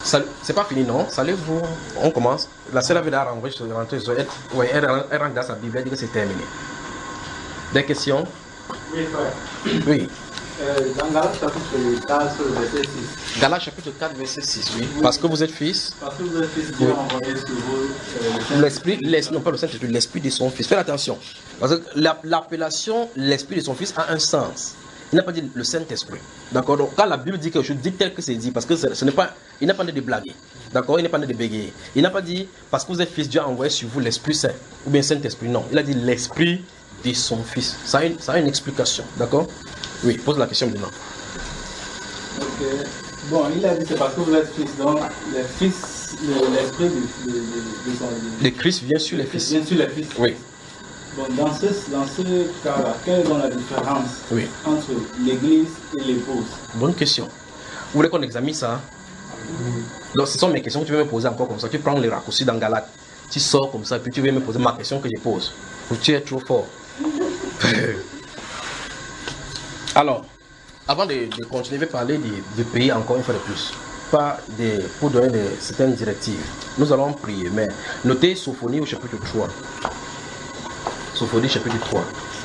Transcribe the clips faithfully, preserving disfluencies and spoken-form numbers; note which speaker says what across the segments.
Speaker 1: C'est pas fini, non? Salut-vous. On commence. La seule avait rentré, ouais, elle, elle rentre dans sa Bible, elle dit que c'est terminé. Des questions?
Speaker 2: Oui, frère.
Speaker 1: Oui.
Speaker 2: Euh, dans Galates chapitre quatre, verset six.
Speaker 1: Galates chapitre quatre, verset six, oui. Oui. Parce que vous êtes fils.
Speaker 2: Parce que vous êtes fils, Dieu a envoyé sur vous euh,
Speaker 1: l'esprit, l'esprit, non pas le Saint-Esprit, l'esprit de son fils. Faites attention. Parce que l'appellation l'esprit de son fils a un sens. Il n'a pas dit le Saint-Esprit. D'accord? Donc, quand la Bible dit quelque chose, dit tel que c'est dit, parce que ce, ce n'est pas, il n'a pas dit de blaguer. D'accord? Il n'a pas dit de bégayer. Il n'a pas dit, parce que vous êtes fils, Dieu a envoyé sur vous l'Esprit Saint, ou bien Saint-Esprit. Non. Il a dit l'esprit de son fils. Ça a une, ça a une explication. D'accord? Oui, pose la question maintenant.
Speaker 2: Ok. Bon, il a dit c'est parce que vous êtes fils, donc le fils, l'esprit de, de, de, de son.
Speaker 1: Le Christ vient sur les fils.
Speaker 2: Vient sur les fils.
Speaker 1: Oui.
Speaker 2: Bon, dans ce, dans ce cas-là, quelle est donc la différence
Speaker 1: oui.
Speaker 2: entre l'église et l'épouse?
Speaker 1: Bonne question. Vous voulez qu'on examine ça? Oui. Donc, ce sont mes questions que tu veux me poser encore comme ça. Tu prends les raccourcis dans Galates, tu sors comme ça, puis tu veux me poser ma question que je pose. Tu es trop fort. Alors, avant de, de continuer, je vais parler du pays encore une fois de plus. Pas des, pour donner des, certaines directives. Nous allons prier, mais notez Sophonie au chapitre trois. Sophonie chapitre trois.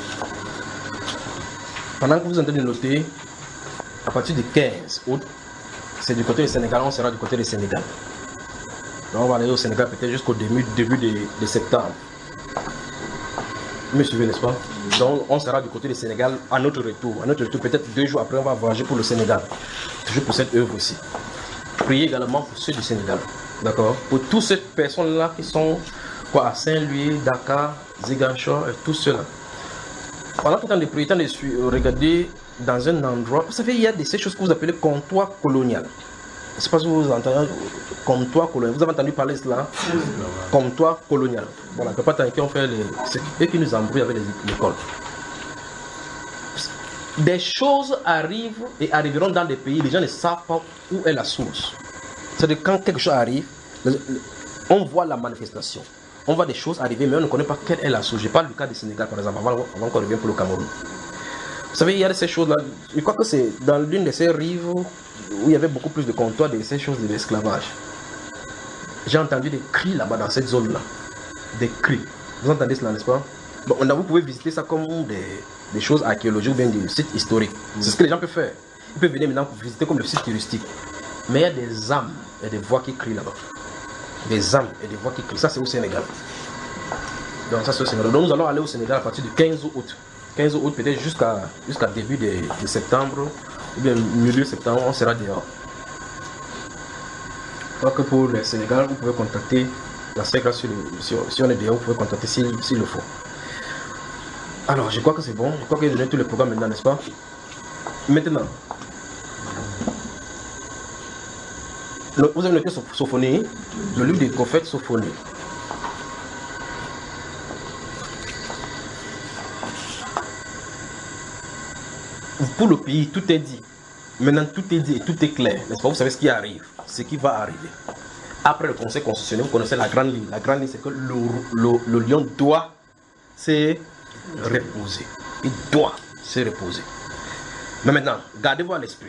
Speaker 1: Pendant que vous entendez noter, à partir du quinze août, c'est du côté du Sénégal, on sera du côté du Sénégal. Donc on va aller au Sénégal peut-être jusqu'au début, début de, de septembre. Vous me suivez, n'est-ce pas? Donc on sera du côté du Sénégal à notre retour. À notre retour, peut-être deux jours après, on va voyager pour le Sénégal. Toujours pour cette œuvre aussi. Priez également pour ceux du Sénégal. D'accord? Pour toutes ces personnes-là qui sont quoi, à Saint-Louis, Dakar, Ziguinchor et tout cela. Pendant tout le temps de prier, temps de regarder dans un endroit, vous savez, il y a de ces choses que vous appelez comptoir colonial. Je ne sais pas si vous entendez comptoir colonial. Vous avez entendu parler de cela? Comptoir colonial. Voilà, il n'y a pas tant qui ont fait les. C'est eux qui nous embrouillent avec l'école. Des choses arrivent et arriveront dans des pays, les gens ne savent pas où est la source. C'est-à-dire quand quelque chose arrive, on voit la manifestation. On voit des choses arriver, mais on ne connaît pas quelle est la source. Je parle du cas du Sénégal, par exemple, avant, avant qu'on revienne pour le Cameroun. Vous savez, il y a de ces choses-là. Je crois que c'est dans l'une de ces rives où il y avait beaucoup plus de comptoirs de ces choses de l'esclavage. J'ai entendu des cris là-bas, dans cette zone-là. Des cris. Vous entendez cela, n'est-ce pas? Bon, vous pouvez visiter ça comme des, des choses archéologiques ou bien des sites historiques. C'est ce que les gens peuvent faire. Ils peuvent venir maintenant pour visiter comme le site touristique. Mais il y a des âmes et des voix qui crient là-bas. Des âmes et des voix qui crient. Ça, c'est au Sénégal. Donc, ça, c'est au Sénégal. Donc, nous allons aller au Sénégal à partir du quinze août. quinze août, peut-être jusqu'à jusqu'à début de, de septembre, ou bien milieu septembre, on sera dehors. Je crois que pour le Sénégal, vous pouvez contacter la S E C, sur le, si, si on est dehors, vous pouvez contacter s'il si le faut. Alors, je crois que c'est bon. Je crois que j'ai donné tous les programmes maintenant, n'est-ce pas? Maintenant, le, vous avez noté Sophonie, le livre des prophètes Sophonie. Pour le pays, tout est dit. Maintenant, tout est dit et tout est clair. N'est-ce pas? Vous savez ce qui arrive, ce qui va arriver. Après le Conseil constitutionnel, vous connaissez la grande ligne. La grande ligne, c'est que le, le, le lion doit se reposer. Il doit se reposer. Mais maintenant, gardez-vous à l'esprit.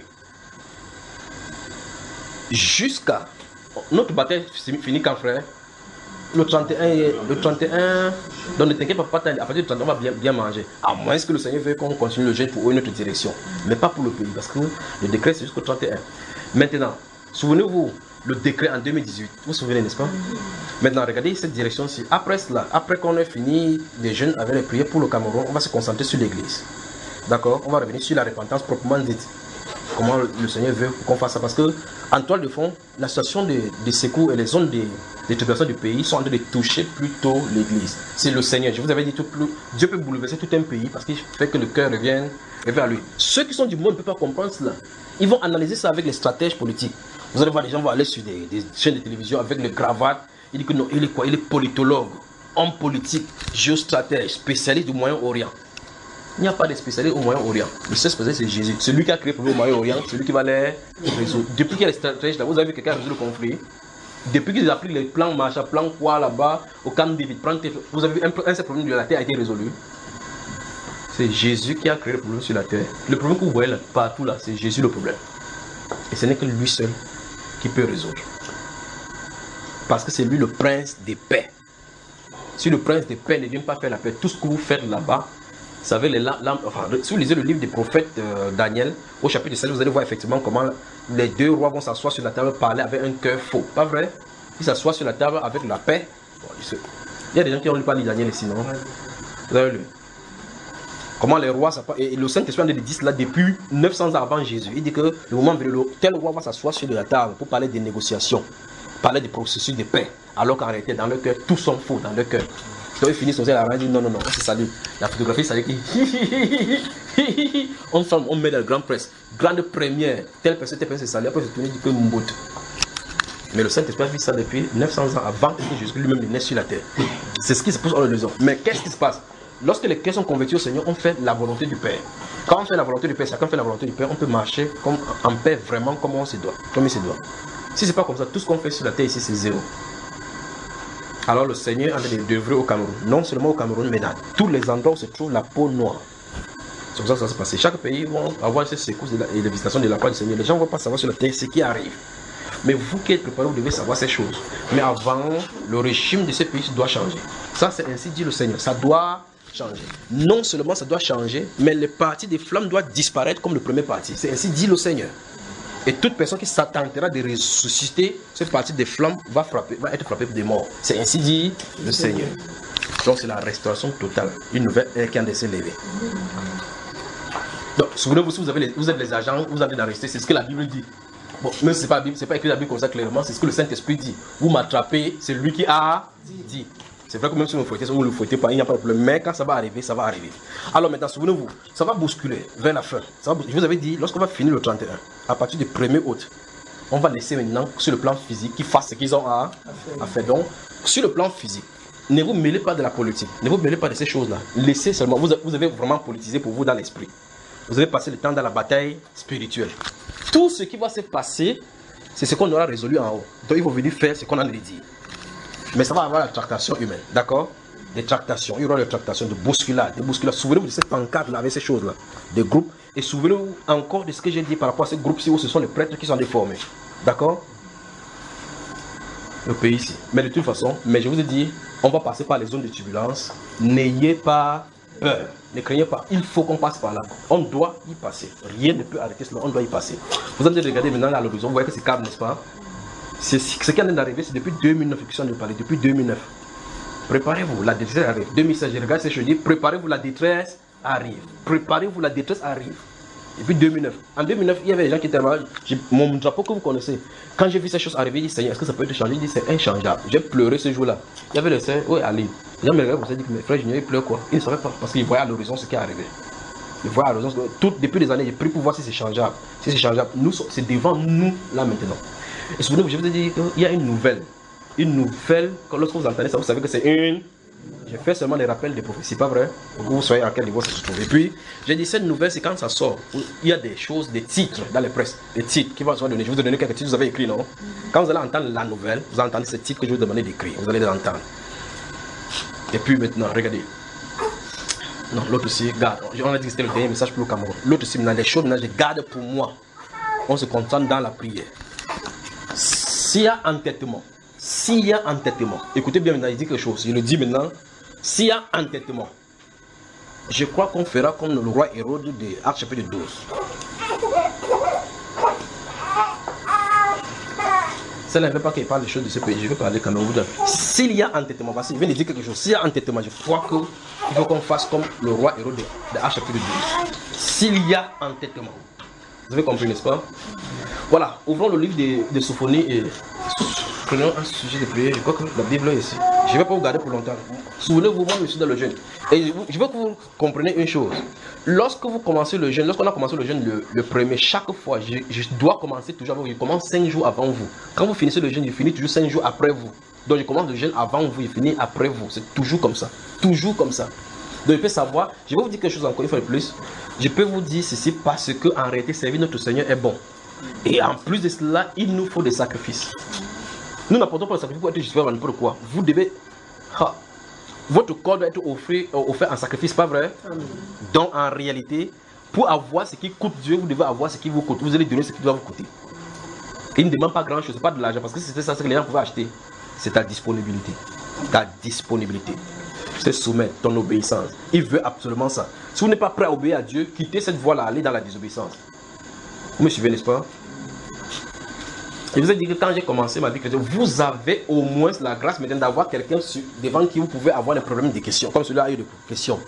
Speaker 1: Jusqu'à... Notre bataille finit quand, frère? Le trente et un, le trente et un, donc ne t'inquiète pas, à partir du trente et un, on va bien, bien manger. À moins que le Seigneur veuille qu'on continue le jeûne pour une autre direction. Mais pas pour le pays, parce que le décret c'est jusqu'au trente et un. Maintenant, souvenez-vous, le décret en deux mille dix-huit, vous vous souvenez, n'est-ce pas? Maintenant, regardez cette direction-ci. Après cela, après qu'on ait fini les jeûnes avec les prières pour le Cameroun, on va se concentrer sur l'église. D'accord? On va revenir sur la repentance proprement dite. Comment le Seigneur veut qu'on fasse ça. Parce que, en toile de fond, la situation de, de secours et les zones de, de tribulation du pays sont en train de toucher plutôt l'église. C'est le Seigneur. Je vous avais dit, tout, Dieu peut bouleverser tout un pays parce qu'il fait que le cœur revienne vers lui. Ceux qui sont du monde ne peuvent pas comprendre cela. Ils vont analyser ça avec les stratèges politiques. Vous allez voir, les gens vont aller sur des, des chaînes de télévision avec le cravate. Il dit que non, il est quoi? Il est politologue, homme politique, géostratège, spécialiste du Moyen-Orient. Il n'y a pas de spécialiste au Moyen-Orient. Le seul spécialiste, c'est Jésus. Celui qui a créé le problème au Moyen-Orient, celui qui va les résoudre. Depuis qu'il y a les stratèges là, vous avez vu quelqu'un résoudre le conflit. Depuis qu'ils ont appris les plans Marshall, plan quoi là-bas, au camp David, vous avez vu un, un seul problème de la terre a été résolu. C'est Jésus qui a créé le problème sur la terre. Le problème que vous voyez là, partout là, c'est Jésus le problème. Et ce n'est que lui seul qui qui peut résoudre. Parce que c'est lui le prince des paix. Si le prince des paix ne vient pas faire la paix, tout ce que vous faites là-bas, vous savez, les lampes, enfin, si vous lisez le livre des prophètes euh, Daniel, au chapitre sept, vous allez voir effectivement comment les deux rois vont s'asseoir sur la table, parler avec un cœur faux. Pas vrai? Ils s'assoient sur la table avec la paix. Bon, il y a des gens qui n'ont pas lu Daniel ici, non? Vous avez lu? Comment les rois, et le Saint-Esprit dit cela depuis neuf cents ans avant Jésus. Il dit que le moment où tel roi va s'asseoir sur la table pour parler des négociations, parler des processus de paix, alors qu'en réalité, dans leur cœur, tout sont faux dans leur cœur. Donc ils finissent aussi à la main, ils disent non, non, non, on se salue. La photographie, ça dit on ferme, on met dans la grande presse, grande première, telle personne, telle personne se salue, après se tourne, dit que Mbout. Mais le Saint-Esprit a fait ça depuis neuf cents ans avant que Jésus lui-même ne naisse sur la terre. C'est ce qui se passe en raison. Mais qu'est-ce qui se passe? Lorsque les cœurs sont convertis au Seigneur, on fait la volonté du Père. Quand on fait la volonté du Père, chacun fait la volonté du Père, on peut marcher comme, en paix vraiment comme on se doit, comme il se doit. Si c'est pas comme ça, tout ce qu'on fait sur la terre ici, c'est zéro. Alors le Seigneur a d'œuvrer au Cameroun. Non seulement au Cameroun, mais dans tous les endroits où se trouve la peau noire. C'est comme ça que ça se passe. Chaque pays va avoir ses secousses et les visitations de la part du Seigneur. Les gens ne vont pas savoir sur la terre ce qui arrive. Mais vous qui êtes préparés, vous devez savoir ces choses. Mais avant, le régime de ces pays doit changer. Ça, c'est ainsi dit le Seigneur. Ça doit changer. Non seulement ça doit changer, mais les parties des flammes doivent disparaître comme le premier parti. C'est ainsi dit le Seigneur. Et toute personne qui s'attentera de ressusciter cette partie des flammes va, frapper, va être frappée des morts. C'est ainsi dit le Seigneur. Donc c'est la restauration totale. Une nouvelle ère qui a laissé lever. Donc souvenez-vous, si vous, avez les, vous êtes les agents, vous avez d'arrêter, c'est ce que la Bible dit. Bon, même si ce n'est pas, pas écrit dans la Bible comme ça clairement, c'est ce que le Saint-Esprit dit. Vous m'attrapez, c'est lui qui a dit. C'est vrai que même si vous le fouettez, si vous ne le fouettez pas, il n'y a pas de problème. Mais quand ça va arriver, ça va arriver. Alors maintenant, souvenez-vous, ça va bousculer vers la fin. Ça va, je vous avais dit, lorsqu'on va finir le trente et un, à partir du premier août, on va laisser maintenant sur le plan physique qu'ils fassent ce qu'ils ont à, à faire. Donc, sur le plan physique, ne vous mêlez pas de la politique. Ne vous mêlez pas de ces choses-là. Laissez seulement, vous, vous avez vraiment politisé pour vous dans l'esprit. Vous avez passé le temps dans la bataille spirituelle. Tout ce qui va se passer, c'est ce qu'on aura résolu en haut. Donc il faut venir faire ce qu'on a dit. Mais ça va avoir la tractation humaine, d'accord? Des tractations, il y aura des tractations de bousculade, de bousculade. Souvenez-vous de cette pancarte-là, avec ces choses-là, des groupes. Et souvenez-vous encore de ce que j'ai dit par rapport à ces groupes-ci où ce sont les prêtres qui sont déformés. D'accord? Le pays ici. Mais de toute façon, mais je vous ai dit, on va passer par les zones de turbulence. N'ayez pas peur. Ne craignez pas. Il faut qu'on passe par là. On doit y passer. Rien ne peut arrêter cela. On doit y passer. Vous allez regarder maintenant à l'horizon. Vous voyez que c'est calme, n'est-ce pas? C'est ce qui vient d'arriver, c'est depuis deux mille neuf que je de parler. Depuis deux mille neuf. Préparez-vous, la détresse arrive. deux mille seize, je regarde ce que je dis. Préparez-vous, la détresse arrive. Préparez-vous, la détresse arrive. Depuis deux mille neuf. En deux mille neuf, il y avait des gens qui étaient là. Mon drapeau que vous connaissez. Quand j'ai vu ces choses arriver, je dis Seigneur, est-ce que ça peut être changé? Il dit c'est inchangeable. J'ai pleuré ce jour-là. Il y avait le Seigneur, oui, Ali. Les gens me regardaient, ils disaient, mais frère Junior, il pleure quoi? Il ne savait pas parce qu'il voyait à l'horizon ce qui est arrivé. Il voyait à l'horizon. Tout, depuis des années, j'ai pris pour voir si c'est changeable. Si c'est changeable, nous, c'est devant nous là maintenant. Et souvenez-vous, je vous ai dit qu'il y a une nouvelle. Une nouvelle, lorsque vous entendez ça, vous savez que c'est une. J'ai fait seulement des rappels des prophéties, pas vrai? Pour que vous soyez à quel niveau ça se trouve. Et puis, j'ai dit, cette nouvelle, c'est quand ça sort. Il y a des choses, des titres dans les presses. Des titres qui vont se donner. Je vais vous donner quelques titres que vous avez écrits, non? Quand vous allez entendre la nouvelle, vous entendez ces titres que je vais vous demander d'écrire. Vous allez les entendre. Et puis maintenant, regardez. Non, l'autre aussi, garde. On a dit que c'était le dernier message pour le Cameroun. L'autre aussi, maintenant, les choses, maintenant, je garde pour moi. On se concentre dans la prière. S'il y a entêtement, s'il y a entêtement, écoutez bien maintenant, il dit quelque chose, il le dit maintenant, s'il y a entêtement, je crois qu'on fera comme le roi Hérode de Actes chapitre douze. Ça ne veut pas qu'il parle des choses de ce pays, je vais parler quand même. S'il y a entêtement, parce qu'il vient de dire quelque chose, s'il y a entêtement, je crois qu'il faut qu'on fasse comme le roi Hérode de, de Actes chapitre douze. S'il y a entêtement. Vous avez compris, n'est-ce pas? Voilà, ouvrons le livre de, de Sophonie et prenons un sujet de prière. Je crois que la Bible est ici. Je ne vais pas vous garder pour longtemps. Souvenez-vous, moi je suis dans le jeûne. Et je veux que vous compreniez une chose. Lorsque vous commencez le jeûne, lorsqu'on a commencé le jeûne le, le premier, chaque fois, je, je dois commencer toujours avant vous. Je commence cinq jours avant vous. Quand vous finissez le jeûne, je finis toujours cinq jours après vous. Donc je commence le jeûne avant vous, je finis après vous. C'est toujours comme ça. Toujours comme ça. Donc, je peux savoir, je vais vous dire quelque chose encore une fois de plus. Je peux vous dire ceci parce que en réalité, servir notre Seigneur est bon. Et en plus de cela, il nous faut des sacrifices. Nous n'apportons pas le sacrifice pour être justifiés, n'importe quoi. Vous devez. Ha, votre corps doit être offert, offert en sacrifice, pas vrai? Donc, en réalité, pour avoir ce qui coûte Dieu, vous devez avoir ce qui vous coûte. Vous allez donner ce qui doit vous coûter. Il ne demande pas grand chose, c'est pas de l'argent, parce que c'était ça ce que les gens pouvaient acheter. C'est ta disponibilité. Ta disponibilité. C'est soumettre ton obéissance. Il veut absolument ça. Si vous n'êtes pas prêt à obéir à Dieu, quittez cette voie-là, allez dans la désobéissance. Vous me suivez, n'est-ce pas? Je vous ai dit que quand j'ai commencé ma vie chrétienne, vous avez au moins la grâce maintenant d'avoir quelqu'un devant qui vous pouvez avoir des problèmes de questions, comme celui-là a eu des questions.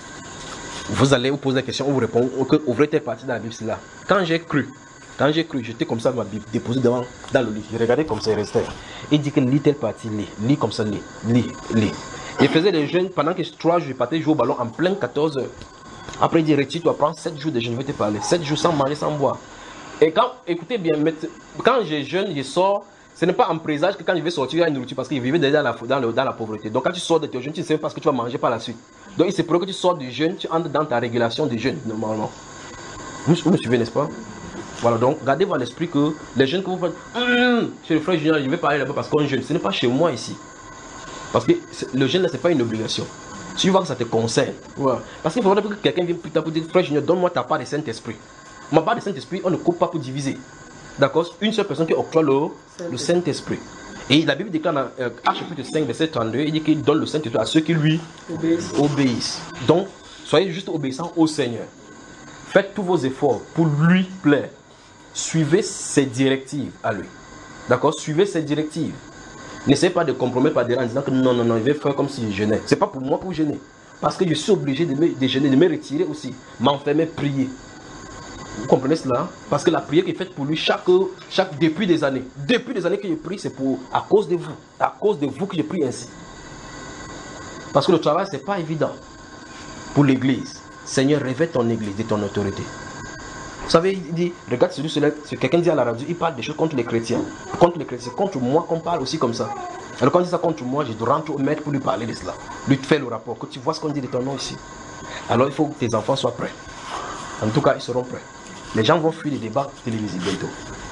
Speaker 1: Vous allez vous poser des questions, vous répondez, ouvrez telle partie dans la Bible, c'est là. Quand j'ai cru, quand j'ai cru, j'étais comme ça dans ma Bible, déposé devant, dans le lit. Je regardais comme ça, il restait. Il dit que lis telle partie, lis, lis comme ça, lis, lis, lis. Il faisait des jeûnes pendant que trois jours, je partais jouer au ballon en plein quatorze heures. Après, il dit, retire, tu vas prendre sept jours de jeûne, je vais te parler. sept jours sans manger, sans boire. Et quand, écoutez bien, quand je jeûne, je sors, ce n'est pas en présage que quand je vais sortir, il y a une nourriture parce qu'il vivait déjà dans la, dans, le, dans la pauvreté. Donc quand tu sors de tes jeûnes, tu ne sais pas ce que tu vas manger par la suite. Donc il se pourrait que tu sors du jeûne, tu entres dans ta régulation du jeûne, normalement. Vous, vous me suivez, n'est-ce pas? Voilà, donc gardez votre esprit que les jeûnes que vous faites, hum, chez le frère Junior, je vais parler là-bas parce qu'on jeûne. Ce n'est pas chez moi ici. Parce que le jeûne là, ce n'est pas une obligation. Si tu vois que ça te concerne, voilà. Parce qu'il faudrait que quelqu'un vienne plus tard pour dire, frère Junior, donne-moi ta part de Saint-Esprit. Ma part de Saint-Esprit, on ne coupe pas pour diviser. D'accord? Une seule personne qui octroie le, le Saint-Esprit. Et la Bible déclare dans euh, Actes chapitre cinq, verset trente-deux, il dit qu'il donne le Saint-Esprit à ceux qui lui obéissent. obéissent. Donc, soyez juste obéissants au Seigneur. Faites tous vos efforts pour lui plaire. Suivez ses directives à lui. D'accord? Suivez ses directives. N'essayez pas de compromettre par derrière en disant que non, non, non, il va faire comme si je jeûnais. Ce n'est pas pour moi pour gêner. Parce que je suis obligé de me, de jeûner, de me retirer aussi. M'enfermer, prier. Vous comprenez cela? Parce que la prière qui est faite pour lui chaque, chaque depuis des années. Depuis des années que je prie, c'est pour à cause de vous. À cause de vous que je prie ainsi. Parce que le travail, ce n'est pas évident pour l'église. Seigneur, révèle ton église de ton autorité. Vous savez, il dit, regarde celui, celui, quelqu'un dit à la radio, il parle des choses contre les chrétiens. Contre les chrétiens, contre moi qu'on parle aussi comme ça. Alors quand il dit ça contre moi, je dois rentrer au maître pour lui parler de cela. Lui faire le rapport, que tu vois ce qu'on dit de ton nom ici. Alors il faut que tes enfants soient prêts. En tout cas, ils seront prêts. Les gens vont fuir les débats télévisés bientôt.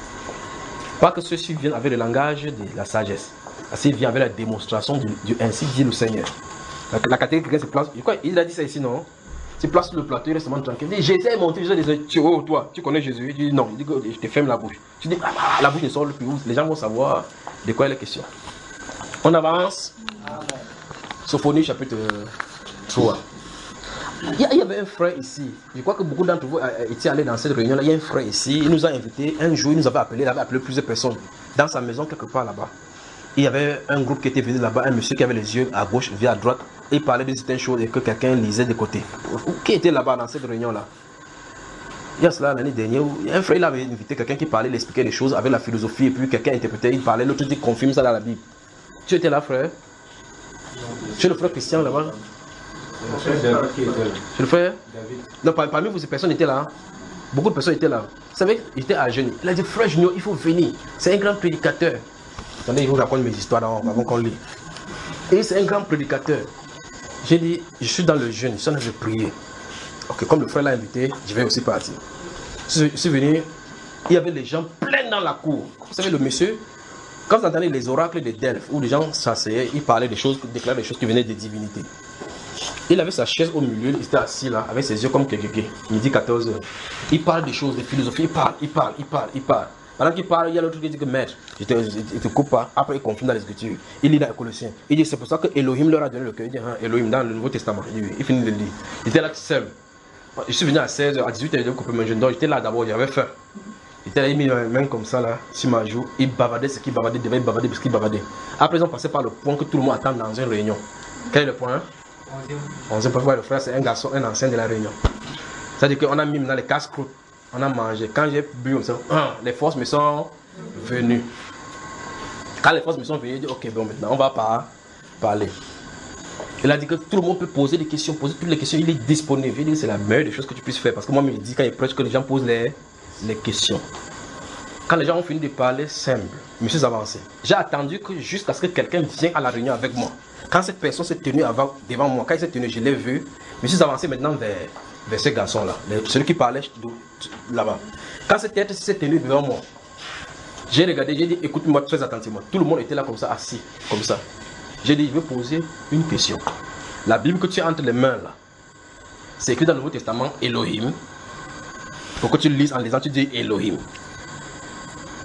Speaker 1: Pas que ceux-ci viennent avec le langage de la sagesse. Ils viennent avec la démonstration du, du ainsi dit le Seigneur. La, la catégorie quelqu'un se place. Quoi, il a dit ça ici, non? Se place sur le plateau, il reste tranquille. Il dit, Jésus est monté, Jésus est dit, oh, toi, tu connais Jésus? Il dit, non, il dit que je te ferme la bouche. Tu dis, ah, la bouche ne sort plus. Les gens vont savoir de quoi il est question. On avance. Sophonie chapitre trois. Il y avait un frère ici. Je crois que beaucoup d'entre vous étaient allés dans cette réunion-là. Il y a un frère ici. Il nous a invités. Un jour, il nous avait appelé. Il avait appelé plusieurs personnes dans sa maison, quelque part là-bas. Il y avait un groupe qui était venu là-bas. Un monsieur qui avait les yeux à gauche, via à droite. Et il parlait de certaines choses et que quelqu'un lisait de côté. Qui était là-bas dans cette réunion-là? Il y a cela l'année dernière. Il y a un frère, il avait invité quelqu'un qui parlait, il expliquait les choses avec la philosophie. Et puis quelqu'un interprétait, il parlait. L'autre dit confirme ça dans la Bible. Tu étais là, frère? Tu es le frère Christian là-bas? C'est le frère David. Non, parmi vous, ces personnes étaient là. Beaucoup de personnes étaient là. Vous savez, il était à jeûner. Il a dit, frère Junior, il faut venir. C'est un grand prédicateur. Attendez, il vous raconte mes histoires avant qu'on lit. Et c'est un grand prédicateur. J'ai dit, je suis dans le jeûne, je suis en train de prier. Ok, comme le frère l'a invité, je vais aussi partir. Je suis venu, il y avait des gens pleins dans la cour. Vous savez, le monsieur, quand vous entendez les oracles de Delphes, où les gens s'asseyaient, ils parlaient des choses, déclaraient des choses qui venaient des divinités. Il avait sa chaise au milieu, il était assis là, avec ses yeux comme quelqu'un. Midi quatorze heures. Il parle des choses, des philosophies, il parle, il parle, il parle, il parle. Pendant qu'il parle, il y a l'autre qui dit que maître, il te, il te coupe pas. Après, il confirme dans les Écritures. Il lit dans les Colossiens. Il dit c'est pour ça que Elohim leur a donné le cœur. Il dit hein, Elohim dans le Nouveau Testament. Il, il finit de lire. Il était là seul. Je suis venu à seize heures, à dix-huit heures, il a coupé mon jeune. Donc j'étais là d'abord, j'avais faim. Il était là, il mis ma main comme ça là, sur ma joue. Il bavardait ce qu'il bavardait, devait bavarder parce qu'il bavardait. Après, ils ont passé par le point que tout le monde attend dans une réunion. Quel est le point? Onzième point, le frère, c'est un garçon, un ancien de la réunion. C'est-à-dire qu'on a mis maintenant les casse-croûtes. On a mangé. Quand j'ai bu comme ça, les forces me sont venues. Quand les forces me sont venues, j'ai dit ok, bon, maintenant on va pas parler. Il a dit que tout le monde peut poser des questions, poser toutes les questions. Il est disponible. Il dit que c'est la meilleure des choses que tu puisses faire. Parce que moi, il dit quand il est prêt que les gens posent les, les questions. Quand les gens ont fini de parler, simple, je me suis avancé. J'ai attendu que jusqu'à ce que quelqu'un vienne à la réunion avec moi. Quand cette personne s'est tenue avant, devant moi, quand il s'est tenu, je l'ai vu. Je me suis avancé maintenant vers, vers ce garçon-là, celui qui parlait là-bas. Quand cette tête s'est tenue devant moi, j'ai regardé, j'ai dit, écoute-moi très attentivement. Tout le monde était là comme ça, assis, comme ça. J'ai dit, je vais poser une question. La Bible que tu as entre les mains là, c'est écrit dans le Nouveau Testament, Elohim. Pour que tu le lises en lisant, tu dis Elohim.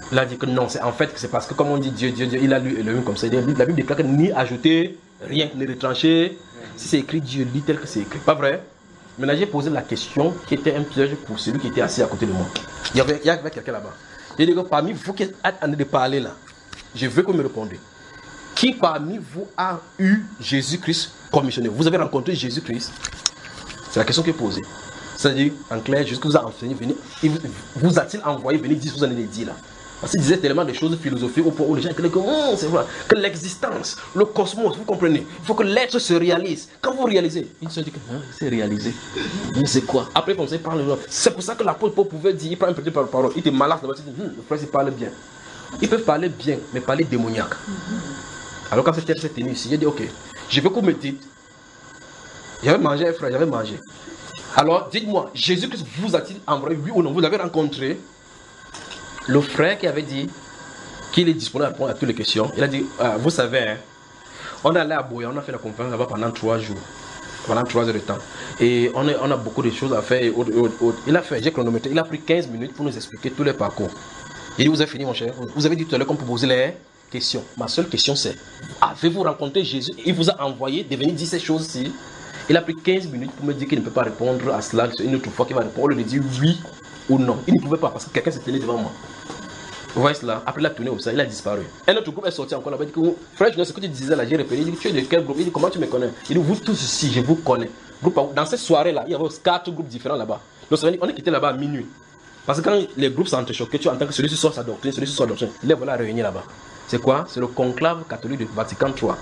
Speaker 1: Il a dit que non, c'est en fait c'est parce que comme on dit Dieu, Dieu, Dieu, il a lu Elohim comme ça. La Bible déclare que ni ajouter, rien, ni retrancher. Si c'est écrit, Dieu lit tel que c'est écrit. Pas vrai? Maintenant, j'ai posé la question qui était un piège pour celui qui était assis à côté de moi. Il y avait, il y avait quelqu'un là-bas. J'ai dit que parmi vous qui êtes en train de parler là, je veux que vous me répondiez. Qui parmi vous a eu Jésus-Christ comme missionnaire? Vous avez rencontré Jésus-Christ? C'est la question qui est posée. C'est-à-dire, en clair, jusqu'à vous a enseigné, venez, vous a-t-il envoyé venir dire ce que vous allez dire là? Parce qu'il disait tellement de choses philosophiques au point où les gens disaient que, oh, c'est vrai, que l'existence, le cosmos, vous comprenez, il faut que l'être se réalise. Quand vous réalisez, ils se disent que hein, c'est réalisé. Mais c'est quoi? Après, comme ça, il parle. C'est pour ça que l'apôtre Paul pouvait dire, il prend un petit par parole, il était malade, il dit, hm, le frère, il parle bien. Ils peuvent parler bien, mais parler démoniaque. Alors quand cette s'est tenue ici, j'ai dit, ok, je veux que vous me dites, j'avais mangé, frère, j'avais mangé. Alors, dites-moi, Jésus-Christ vous a-t-il envoyé, oui ou non? Vous l'avez rencontré? Le frère qui avait dit qu'il est disponible à répondre à toutes les questions, il a dit, ah, vous savez, hein, on est allé à Boya, on a fait la conférence là-bas pendant trois jours, pendant trois heures de temps. Et on, est, on a beaucoup de choses à faire. Et autres, autres, autres. Il a fait, j'ai chronométré, il a pris quinze minutes pour nous expliquer tous les parcours. Il dit, vous avez fini mon cher, vous avez dit tout à l'heure qu'on peut poser les questions. Ma seule question c'est, avez-vous rencontré Jésus? Il vous a envoyé de venir dire ces choses-ci. Il a pris quinze minutes pour me dire qu'il ne peut pas répondre à cela. Une autre fois qu'il va répondre, il lui dit oui ou non. Il ne pouvait pas parce que quelqu'un s'est tenu devant moi. Vous voyez cela? Après il a tourné comme ça, il a disparu. Un autre groupe est sorti encore là-bas. Il dit, frère, je sais ce que tu disais là, j'ai répété. Il dit, tu es de quel groupe? Il dit, comment tu me connais? Il dit, vous tous ici, je vous connais. Dans cette soirée-là, il y avait quatre groupes différents là-bas. Donc on est quitté là-bas à minuit. Parce que quand les groupes s'entrechoquent, tu entends que celui-ci sort sa doctrine, celui-ci sort sa doctrine. Les voilà réunis là-bas. C'est quoi? C'est le conclave catholique du Vatican trois.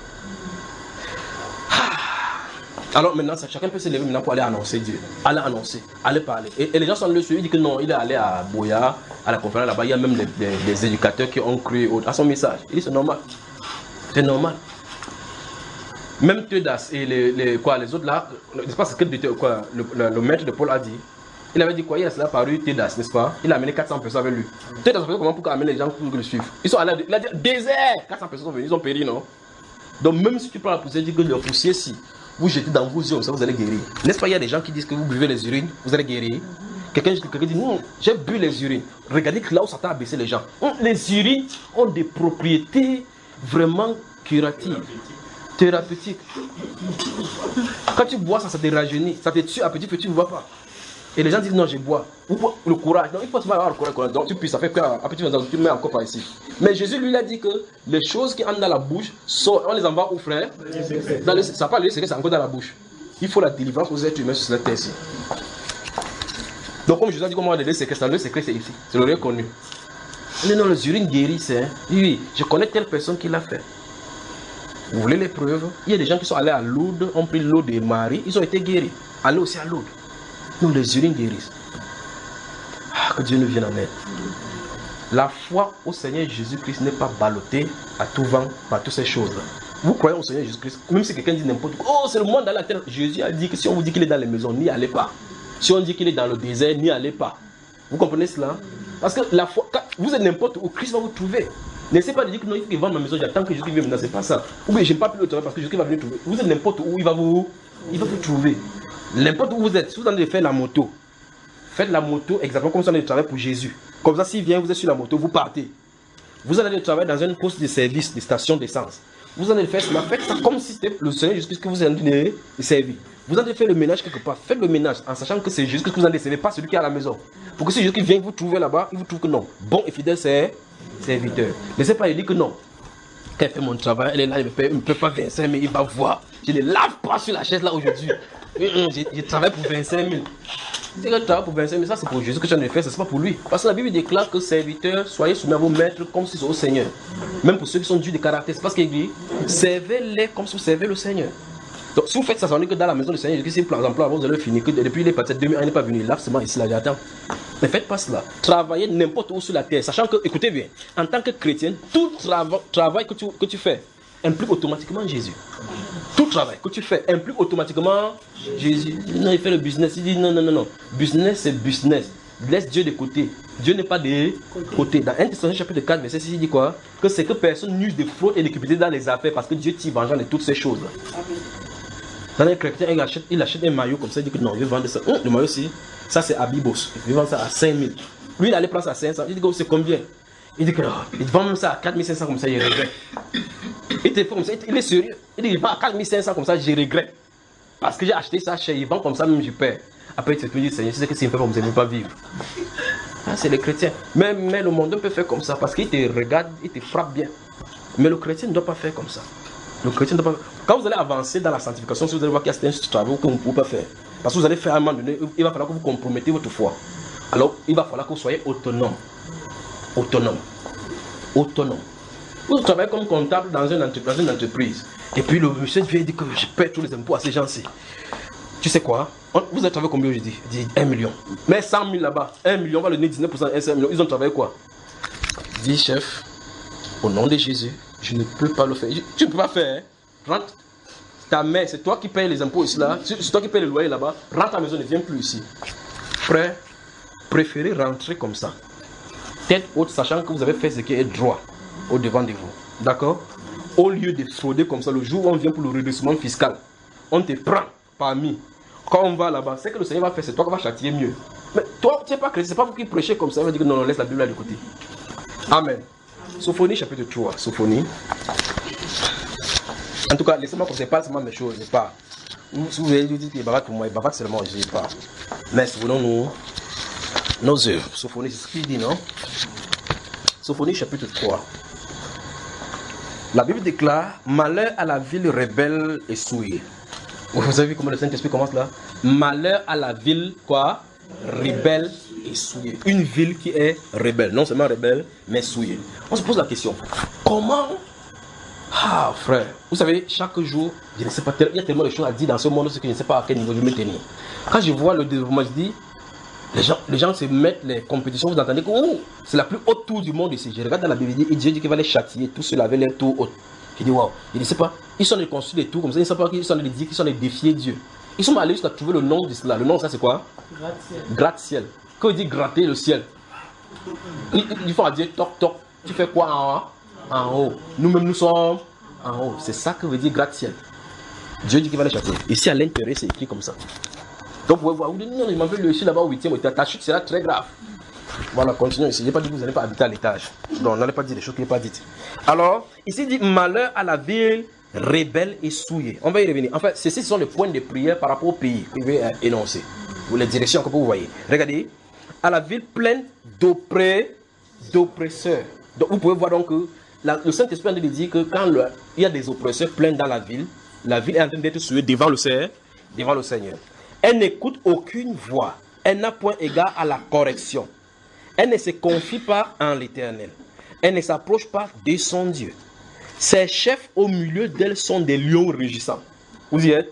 Speaker 1: Alors maintenant, ça, chacun peut se lever maintenant pour aller annoncer Dieu. Aller annoncer, aller parler. Et, et les gens sont le suivi, ils disent que non, il est allé à Boya, à la conférence là-bas. Il y a même des éducateurs qui ont cru à son message. Il dit c'est normal. C'est normal. Même Teudas et les, les, quoi, les autres là, n'est-ce pas ce que quoi, le, le, le maître de Paul a dit? Il avait dit quoi? Il a cela paru Teudas, n'est-ce pas? Il a amené quatre cents personnes avec lui. Teudas, comment pour amener les gens pour le suivre? Ils sont allés, il a dit désert! quatre cents personnes sont venues, ils ont péri, non? Donc même si tu prends la poussière, dis que le poussier, si vous jetez dans vos yeux, ça vous allez guérir. N'est-ce pas, il y a des gens qui disent que vous buvez les urines, vous allez guérir. Quelqu'un quelqu'un dit, non, j'ai bu les urines. Regardez que là où Satan a baissé les gens. Les urines ont des propriétés vraiment curatives, thérapeutiques. Quand tu bois ça, ça te rajeunit, ça te tue à petit peu, tu ne vois pas. Et les gens disent non, je bois. Ou le courage. Non, il faut avoir le courage. Donc tu puisses, ça fait qu'à petit peu, tu mets encore par ici. Mais Jésus lui a dit que les choses qui entrent dans la bouche, sont, on les envoie aux frères. Dans le, ça parle de c'est encore dans la bouche. Il faut la délivrance aux êtres humains sur cette terre-ci. Donc comme Jésus a dit comment on a le secret, le secret c'est ici. C'est le reconnu. Mais non, les urines guérissent. Hein. Oui, je connais telle personne qui l'a fait. Vous voulez les preuves? Il y a des gens qui sont allés à Lourdes, ont pris l'eau de Marie, ils ont été guéris. Allez aussi à Lourdes. Nous, les urines guérissent. Ah, que Dieu nous vienne en aide. La foi au Seigneur Jésus-Christ n'est pas ballottée à tout vent par toutes ces choses-là. Vous croyez au Seigneur Jésus-Christ, même si quelqu'un dit n'importe quoi, oh, c'est le monde dans la terre. Jésus a dit que si on vous dit qu'il est dans les maisons, n'y allez pas. Si on dit qu'il est dans le désert, n'y allez pas. Vous comprenez cela? Parce que la foi, quand vous êtes n'importe où, Christ va vous trouver. N'essayez pas de dire que non, il faut qu'il vende ma maison, j'attends que Jésus vienne. Non, c'est pas ça. Ou bien je n'ai pas plus le travail parce que Jésus va venir trouver. Vous êtes n'importe où, il va vous, il va vous trouver. N'importe où vous êtes, si vous allez faire la moto, faites la moto exactement comme ça on allait travailler pour Jésus. Comme ça, s'il vient, vous êtes sur la moto, vous partez. Vous allez travailler dans un poste de service, de station d'essence. Vous allez faire cela, faites ça comme si c'était le Seigneur Jésus que vous allez servir. Vous allez faire le ménage quelque part, faites le ménage en sachant que c'est Jésus que vous allez servir, pas celui qui est à la maison. Pour que si Jésus qui vient vous trouver là-bas, il vous trouve que non. Bon et fidèle, c'est serviteur. Laissez pas, il dit que non. Quand elle fait mon travail, elle est là, elle ne peut pas vingt-cinq mille, il va voir. Je ne lave pas sur la chaise là aujourd'hui. Je, je travaille pour vingt-cinq mille. Si je travaille pour vingt-cinq mille, ça c'est pour Jésus que tu as de faire, ce n'est pas pour lui. Parce que la Bible déclare que serviteurs, soyez soumis à vos maîtres comme si c'était au Seigneur. Même pour ceux qui sont durs de caractère, c'est parce qu'il dit, servez-les comme si vous servez le Seigneur. Donc si vous faites ça, ça veut dire que dans la maison du Seigneur, si par exemple, vous allez finir, que depuis il est parti deux mille ans, il n'est pas venu, il lave seulement ici, là, j'attends. Ne faites pas cela. Travaillez n'importe où sur la terre, sachant que, écoutez bien, en tant que chrétien, tout trava travail que tu, que tu fais implique automatiquement Jésus. Tout travail que tu fais implique automatiquement Jésus. Non, il fait le business. Il dit non, non, non, non. Business, c'est business. Laisse Dieu de côté. Dieu n'est pas de côté. Dans un Thessaloniciens chapitre quatre, verset six, il dit quoi? Que c'est que personne n'use de fraude et de cupidité dans les affaires parce que Dieu tire vengeance de toutes ces choses. Dans un chrétien, il achète, il achète un maillot comme ça, il dit que non, il veut vendre ça. Hum, le maillot aussi, ça c'est Abibos. Il veut vendre ça à cinq mille. Lui, il allait prendre ça à cinq cents. Il dit que c'est combien? Il dit que, oh, il vend même ça à quatre mille cinq cents comme ça, il regrette. Il te fait comme ça, il est sérieux. Il dit, il vend à quatre mille cinq cents comme ça, je regrette. Parce que j'ai acheté ça cher, il vend comme ça, même je perds. Après, il te dit, Seigneur, tu sais que c'est une fait comme ça, il ne peut pas vivre. Ah, c'est les chrétiens. Mais, mais le monde peut faire comme ça parce qu'il te regarde, il te frappe bien. Mais le chrétien ne doit pas faire comme ça. Le chrétien ne doit pas... Quand vous allez avancer dans la sanctification, si vous allez voir qu'il y a certains travaux que vous ne pouvez pas faire. Parce que vous allez faire à un moment donné, il va falloir que vous compromettez votre foi. Alors, il va falloir que vous soyez autonome. Autonome. Autonome. Vous travaillez comme comptable dans une, entre... dans une entreprise. Et puis le monsieur vient dire que je paie tous les impôts à ces gens-ci. Tu sais quoi? Vous avez travaillé combien aujourd'hui? Dit un million. Mais cent mille là-bas. un million, on va le donner dix-neuf pour cent, un million. Ils ont travaillé quoi? Dis chef, au nom de Jésus, je ne peux pas le faire. Je, tu ne peux pas faire. Hein? Rentre. Ta mère, c'est toi qui payes les impôts ici là. C'est toi qui payes le loyer là-bas. Rentre à la maison, ne viens plus ici. Frère, préférez rentrer comme ça. Tête haute, sachant que vous avez fait ce qui est droit au devant de vous. D'accord? Au lieu de frauder comme ça, le jour où on vient pour le redressement fiscal, on te prend parmi. Quand on va là-bas, c'est que le Seigneur va faire, c'est toi qui vas châtier mieux. Mais toi, tu n'es pas chrétien, c'est pas vous qui prêchez comme ça, on va dire que non, on laisse la Bible là de côté. Amen. Sophonie, chapitre trois. Sophonie. En tout cas, laissez-moi comme c'est pas seulement mes choses, je pas. Si vous voulez dire qu'il bavate pour moi, il bavate seulement, je ne pas. Mais souvenons-nous nos œuvres. Sophonie, c'est ce qu'il dit, non? Sophonie, chapitre trois. La Bible déclare: malheur à la ville rebelle et souillée. Vous avez vu comment le Saint-Esprit commence là? Malheur à la ville, quoi? Rebelle et souillée. Une ville qui est rebelle, non seulement rebelle, mais souillée. On se pose la question, comment? Ah frère, vous savez, chaque jour, je ne sais pas, il y a tellement de choses à dire dans ce monde que je ne sais pas à quel niveau je vais me tenir. Quand je vois le développement, je dis, les gens, les gens se mettent les compétitions, vous entendez que oh, c'est la plus haute tour du monde ici. Je regarde dans la Bible et Dieu dit qu'il va les châtier, tous ceux-là avaient les tours hautes. Je dis waouh, je ne sais pas, ils sont allés construire des tours comme ça, ils ne savent pas qu'ils sont allés dire qu'ils sont allés défier Dieu. Ils sont allés jusqu'à trouver le nom de cela. Le nom, ça c'est quoi? Gratte-ciel. Gratte-ciel. Quand il dit gratter le ciel, ils, ils font à Dieu toc toc. Tu fais quoi en haut? En haut. Nous-mêmes nous sommes en haut. C'est ça que veut dire gratte-ciel. Dieu dit qu'il va les châtier. Ici à l'intérieur, c'est écrit comme ça. Donc vous pouvez voir, vous dites non, il m'a fait le ici là-bas au huitième étage. Ta chute sera très grave. Voilà, continuons ici. Je n'ai pas dit que vous n'allez pas habiter à l'étage. Non, n'allez pas dire des choses qui n'est pas dites. Alors, ici il dit malheur à la ville rebelle et souillée. On va y revenir. En fait, ceci sont les points de prière par rapport au pays que je vais énoncer. Ou les directions que vous voyez. Regardez. À la ville pleine d'oppresseurs. Donc vous pouvez voir donc que la, le Saint-Esprit a dit que quand le, il y a des oppresseurs pleins dans la ville, la ville est en train d'être souillée devant le Seigneur. Devant le Seigneur. Elle n'écoute aucune voix. Elle n'a point égard à la correction. Elle ne se confie pas en l'Éternel. Elle ne s'approche pas de son Dieu. Ses chefs au milieu d'elle sont des lions rugissants. Vous y êtes?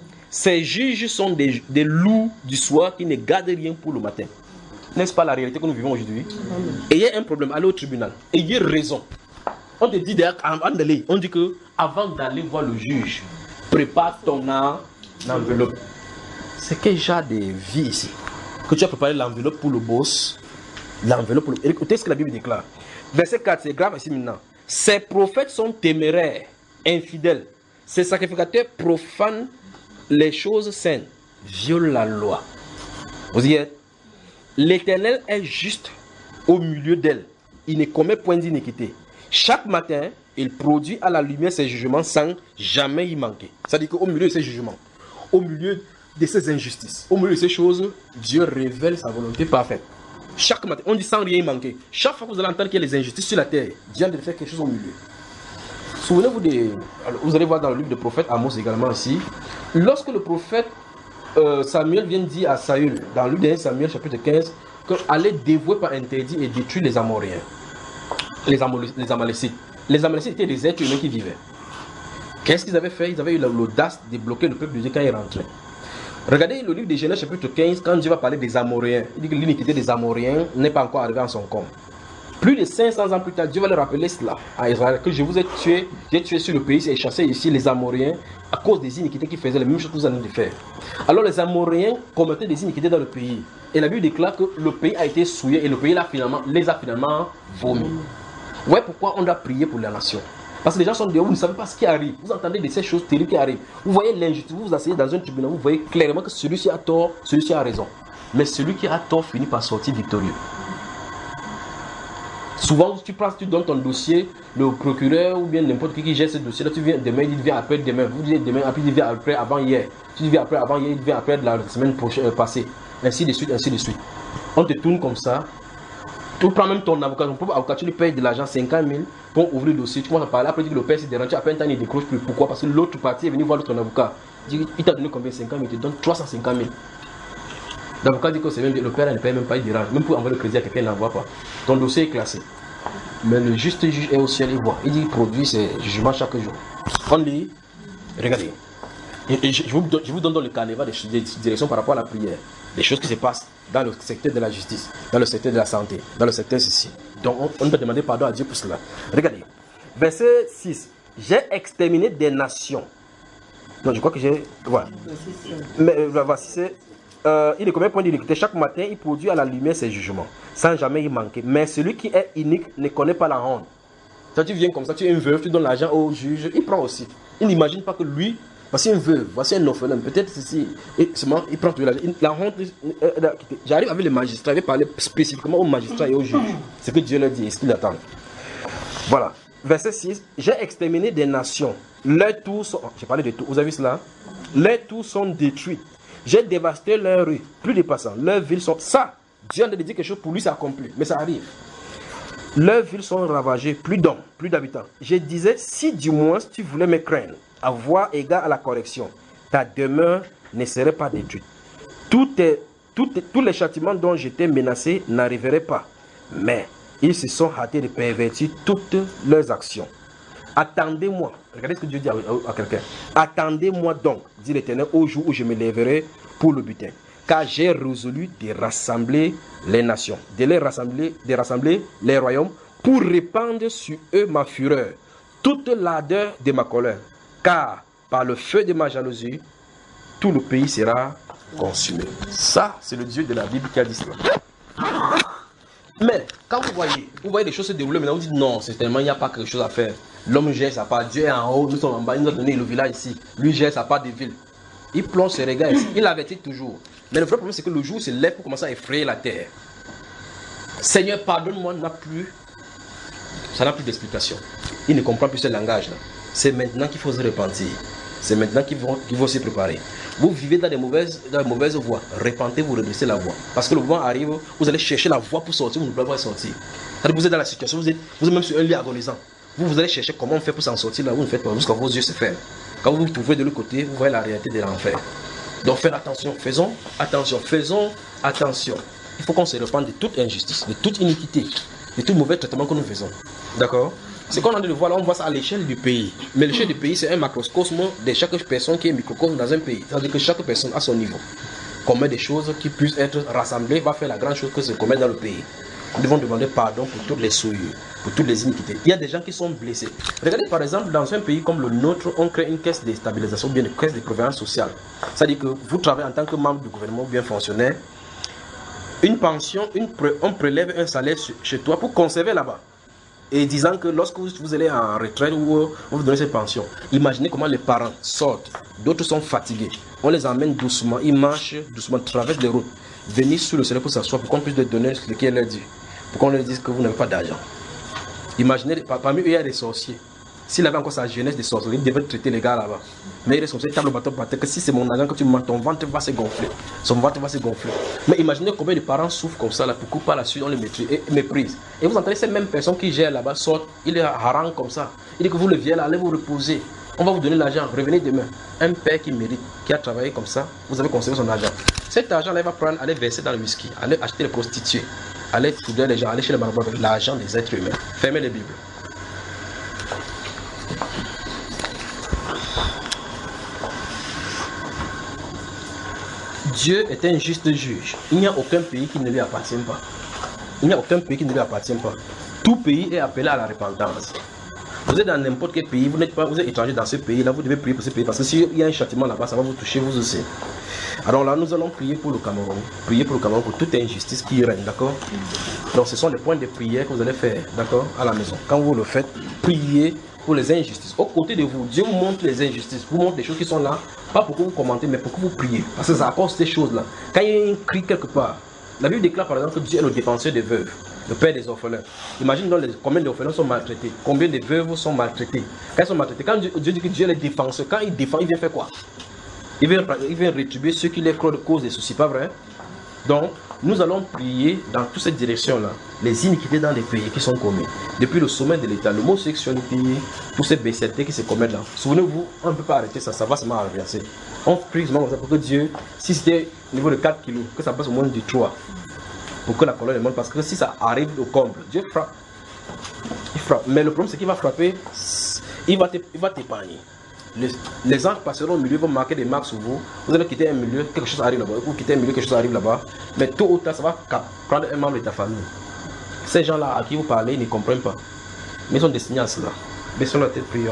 Speaker 1: Ses juges sont des, des loups du soir qui ne gardent rien pour le matin. N'est-ce pas la réalité que nous vivons aujourd'hui? Ayez un problème, allez au tribunal. Ayez raison. On te dit d'ailleurs, on dit que avant d'aller voir le juge, prépare ton enveloppe. C'est quel genre de vie ici? Que tu as préparé l'enveloppe pour le boss, l'enveloppe pour le... Écoutez ce que la Bible déclare. Verset quatre, c'est grave ici maintenant. Ces prophètes sont téméraires, infidèles. Ces sacrificateurs profanent les choses saintes, violent la loi. Vous y êtes? L'Éternel est juste au milieu d'elle. Il ne commet point d'iniquité. Chaque matin, il produit à la lumière ses jugements sans jamais y manquer. C'est-à-dire qu'au milieu de ses jugements, au milieu de ses injustices, au milieu de ces choses, Dieu révèle sa volonté parfaite. Chaque matin, on dit sans rien y manquer. Chaque fois que vous allez entendre qu'il y a des injustices sur la terre, Dieu a de faire quelque chose au milieu. Souvenez-vous des... Alors, vous allez voir dans le livre du prophète Amos également ici. Lorsque le prophète euh, Samuel vient dire à Saül, dans le livre de Samuel chapitre quinze, qu'il allait dévouer par interdit et détruire les Amoréens, les, Amol les Amalécites. Les Amalécites étaient des êtres humains qui vivaient. Qu'est-ce qu'ils avaient fait? Ils avaient eu l'audace de bloquer le peuple de Dieu quand il rentrait. Regardez le livre de Genèse chapitre quinze, quand Dieu va parler des Amoréens. Il dit que l'iniquité des Amoréens n'est pas encore arrivée en son comble. Plus de cinq cents ans plus tard, Dieu va leur rappeler cela à Israël, que je vous ai tué, j'ai tué sur le pays et chassé ici les Amoréens à cause des iniquités qui faisaient les mêmes choses que vous allez de faire. Alors les Amoréens commettaient des iniquités dans le pays. Et la Bible déclare que le pays a été souillé et le pays là, finalement, les a finalement vomis. Ouais, pourquoi on doit prier pour la nation? Parce que les gens sont dehors, vous ne savez pas ce qui arrive. Vous entendez de ces choses terribles qui arrivent. Vous voyez l'injustice, vous vous asseyez dans un tribunal, vous voyez clairement que celui-ci a tort, celui-ci a raison. Mais celui qui a tort finit par sortir victorieux. Souvent, tu prends, tu donnes ton dossier, le procureur ou bien n'importe qui qui gère ce dossier-là, tu viens demain, il vient après demain, vous dites demain, après il vient après avant hier, tu dis après avant hier, il vient après de la semaine prochaine, euh, passée, ainsi de suite, ainsi de suite. On te tourne comme ça. Tu prends même ton avocat, ton propre avocat, tu lui payes de l'argent, cinquante mille, pour ouvrir le dossier. Tu commences à parler, après tu dis que le père s'est dérangé, après un temps il ne décroche plus. Pourquoi? Parce que l'autre partie est venu voir ton avocat. Il, il t'a donné combien? cinquante mille, il te donne trois cent cinquante mille. L'avocat dit que c'est même le père ne paye même pas, il dérange. Même pour envoyer le crédit à quelqu'un, il n'envoie pas. Ton dossier est classé. Mais le juste juge est au ciel, il voit. Il dit qu'il produit ses jugements chaque jour. On lit, regardez. Et, et je, je, vous donne, je vous donne dans le carnaval des, des directions par rapport à la prière. Les choses qui se passent dans le secteur de la justice, dans le secteur de la santé, dans le secteur ceci. Donc on, on peut demander pardon à Dieu pour cela. Regardez. Verset six. J'ai exterminé des nations. Donc je crois que j'ai... Voilà. Mais euh, voici c'est... Euh, il est combien de points d'iniquité? Chaque matin, il produit à la lumière ses jugements, sans jamais y manquer. Mais celui qui est inique ne connaît pas la honte. Quand tu viens comme ça, tu es un veuve, tu donnes l'argent au juge, il prend aussi. Il n'imagine pas que lui, voici un veuve, voici un orphelin, peut-être ceci, et seulement il prend tout l'argent. La honte, euh, euh, j'arrive avec les magistrats, je vais parler spécifiquement aux magistrats et aux juges. Ce que Dieu leur dit et ce qu'il attend. Voilà. Verset six. J'ai exterminé des nations. Leurs tours sont... J'ai parlé de tout. Vous avez vu cela? Leurs tours sont détruites. J'ai dévasté leurs rues, plus de passants. Leurs villes sont... Ça, Dieu a dit quelque chose pour lui, ça accomplit. Mais ça arrive. Leurs villes sont ravagées, plus d'hommes, plus d'habitants. Je disais, si du moins tu voulais me craindre, avoir égard à la correction, ta demeure ne serait pas détruite. Tout est, tout est, tous les châtiments dont j'étais menacé n'arriveraient pas. Mais ils se sont hâtés de pervertir toutes leurs actions. Attendez-moi. Regardez ce que Dieu dit à, à, à quelqu'un. Attendez-moi donc, dit l'Éternel, au jour où je me lèverai pour le butin. Car j'ai résolu de rassembler les nations, de les rassembler, de rassembler les royaumes, pour répandre sur eux ma fureur, toute l'ardeur de ma colère. Car par le feu de ma jalousie, tout le pays sera consumé. Ça, c'est le Dieu de la Bible qui a dit cela. Mais quand vous voyez, vous voyez les choses se dérouler, maintenant vous dites non, certainement il n'y a pas quelque chose à faire. L'homme gère sa part, Dieu est en haut, nous sommes en bas, il nous a donné le village ici. Lui gère sa part de ville. Il plonge ses regards ici, il l'avertit toujours. Mais le vrai problème c'est que le jour se lève pour commencer à effrayer la terre. Seigneur, pardonne-moi, n'a plus, ça n'a plus d'explication. Il ne comprend plus ce langage-là. C'est maintenant qu'il faut se repentir. C'est maintenant qu'il faut, qu'il faut se préparer. Vous vivez dans des mauvaises, dans des mauvaises voies. Repentez-vous, redressez la voie. Parce que le vent arrive, vous allez chercher la voie pour sortir, vous ne pouvez pas sortir. C'est-à-dire que vous êtes dans la situation, vous êtes, vous êtes même sur un lit agonisant. Vous, vous allez chercher comment on fait pour s'en sortir là, vous ne faites pas, jusqu'à vos yeux se ferment. Quand vous vous trouvez de l'autre côté, vous voyez la réalité de l'enfer. Donc faites attention, faisons attention, faisons attention. Il faut qu'on se repente de toute injustice, de toute iniquité, de tout mauvais traitement que nous faisons. D'accord? Ce qu'on a de voir là, on voit ça à l'échelle du pays. Mais l'échelle du pays, c'est un macrocosme de chaque personne qui est microcosme dans un pays. C'est-à-dire que chaque personne a son niveau. Commet des choses qui puissent être rassemblées, va faire la grande chose que se commet dans le pays. Nous devons demander pardon pour toutes les souillures, pour toutes les iniquités. Il y a des gens qui sont blessés. Regardez par exemple, dans un pays comme le nôtre, on crée une caisse de stabilisation, ou bien une caisse de prévoyance sociale. C'est-à-dire que vous travaillez en tant que membre du gouvernement ou bien fonctionnaire. Une pension, une pré on prélève un salaire chez toi pour conserver là-bas. Et disant que lorsque vous, vous allez en retraite ou on vous donne cette pension, imaginez comment les parents sortent, d'autres sont fatigués, on les emmène doucement, ils marchent doucement, traversent les routes, venir sur le soleil pour s'asseoir, pour qu'on puisse leur donner ce qu'il leur dit, pour qu'on leur dise que vous n'avez pas d'argent. Imaginez, parmi eux il y a des sorciers. S'il avait encore sa jeunesse de sorcellerie, il devait traiter les gars là-bas. Mais il est comme ça, il tape le bateau par terre, que si c'est mon argent que tu me mets, ton ventre va se gonfler. Son ventre va se gonfler. Mais imaginez combien de parents souffrent comme ça, là, pour couper par la suite, on les méprise. Et vous entendez ces mêmes personnes qui gèrent là-bas, sortent, il les harangue comme ça. Il dit que vous le viez là, allez vous reposer. On va vous donner l'argent, revenez demain. Un père qui mérite, qui a travaillé comme ça, vous avez conservé son argent. Cet argent-là, il va prendre, aller verser dans le whisky, aller acheter les prostituées, aller souder les gens, aller chez les marabouts avec l'argent des êtres humains. Fermez les Bibles. Dieu est un juste juge. Il n'y a aucun pays qui ne lui appartient pas. Il n'y a aucun pays qui ne lui appartient pas. Tout pays est appelé à la repentance. Vous êtes dans n'importe quel pays, vous n'êtes pas, vous êtes étranger dans ce pays-là, vous devez prier pour ce pays parce que s'il y a un châtiment là-bas, ça va vous toucher vous aussi. Alors là, nous allons prier pour le Cameroun, prier pour le Cameroun pour toute injustice qui règne, d'accord? Donc ce sont les points de prière que vous allez faire, d'accord, à la maison. Quand vous le faites, priez pour les injustices. Au côté de vous, Dieu vous montre les injustices, vous montre les choses qui sont là, pas pour que vous commentez, mais pour que vous priez. Parce que ça apporte ces choses-là. Quand il y a un cri quelque part, la Bible déclare par exemple que Dieu est le défenseur des veuves. le père des orphelins. Imagine donc les, combien d'orphelins sont maltraités, combien de veuves sont maltraitées. Quand ils sont maltraités, quand Dieu, Dieu dit que Dieu est le défenseur, quand il défend, il vient faire quoi? Il vient, il vient rétribuer ceux qui les causent des soucis, pas vrai? Donc, nous allons prier dans toute cette direction-là, les iniquités dans les pays qui sont commis. Depuis le sommet de l'État, l'homosexualité, toutes ces bestialités qui se commettent là. Souvenez-vous, on ne peut pas arrêter ça, ça va seulement reverser. On prie seulement comme ça pour que Dieu, si c'était au niveau de quatre kilos, que ça passe au moins du trois. Pour que la colonne est monte, parce que si ça arrive au comble, Dieu frappe. Il frappe. Mais le problème, c'est qu'il va frapper, il va t'épargner. Les, les anges passeront au milieu, vont marquer des marques sur vous. Vous allez quitter un milieu, quelque chose arrive là-bas. Vous quittez un milieu, quelque chose arrive là-bas. Mais tôt ou tard, ça va prendre un membre de ta famille. Ces gens-là à qui vous parlez, ils ne comprennent pas. Mais ils sont destinés à cela. Baissons la tête, prions.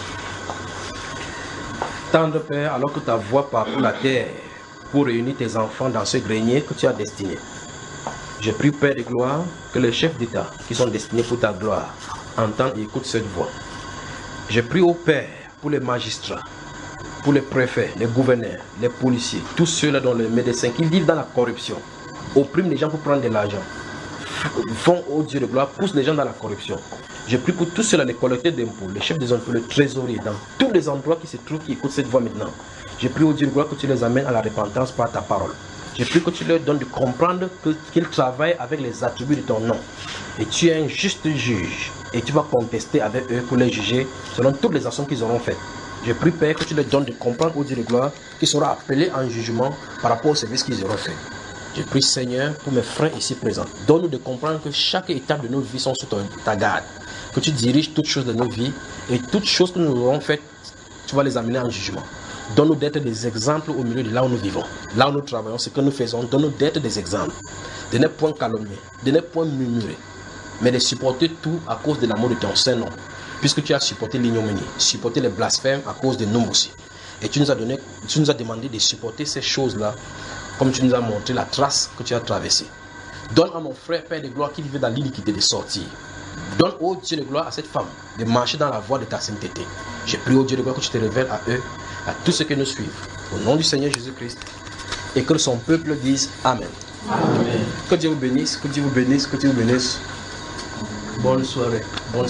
Speaker 1: Tendre Père, alors que ta voix parcourt la terre pour réunir tes enfants dans ce grenier que tu as destiné. Je prie, Père de gloire, que les chefs d'État qui sont destinés pour ta gloire entendent et écoutent cette voix. Je prie au Père pour les magistrats, pour les préfets, les gouverneurs, les policiers, tous ceux-là dont les médecins qui vivent dans la corruption, oppriment les gens pour prendre de l'argent, font au Dieu de gloire, poussent les gens dans la corruption. Je prie pour tous ceux-là, les collecteurs d'impôts, les chefs des impôts, les trésoriers, dans tous les endroits qui se trouvent, qui écoutent cette voix maintenant. Je prie au Dieu de gloire que tu les amènes à la repentance par ta parole. Je prie que tu leur donnes de comprendre qu'ils travaillent avec les attributs de ton nom. Et tu es un juste juge. Et tu vas contester avec eux pour les juger selon toutes les actions qu'ils auront faites. Je prie, Père, que tu leur donnes de comprendre au Dieu de gloire qu'ils seront appelés en jugement par rapport au service qu'ils auront fait. Je prie, Seigneur, pour mes frères ici présents. Donne-nous de comprendre que chaque étape de nos vies sont sous ton, ta garde. Que tu diriges toutes choses de nos vies et toutes choses que nous aurons faites, tu vas les amener en jugement. Donne-nous d'être des exemples au milieu de là où nous vivons, là où nous travaillons, ce que nous faisons. Donne-nous d'être des exemples. De ne point calomnier, de ne point murmurer, mais de supporter tout à cause de l'amour de ton Saint-Nom. Puisque tu as supporté l'ignominie, supporté les blasphèmes à cause de nous aussi. Et tu nous as donné, tu nous as demandé de supporter ces choses-là, comme tu nous as montré la trace que tu as traversée. Donne à mon frère, Père de gloire, qui vivait dans l'iniquité de sortir. Donne au Dieu de gloire à cette femme de marcher dans la voie de ta sainteté. Je prie au Dieu de gloire que tu te révèles à eux, à tous ceux qui nous suivent. Au nom du Seigneur Jésus-Christ. Et que son peuple dise Amen. Amen. Que Dieu vous bénisse, que Dieu vous bénisse, que Dieu vous bénisse. Bonne soirée. Bonne soirée.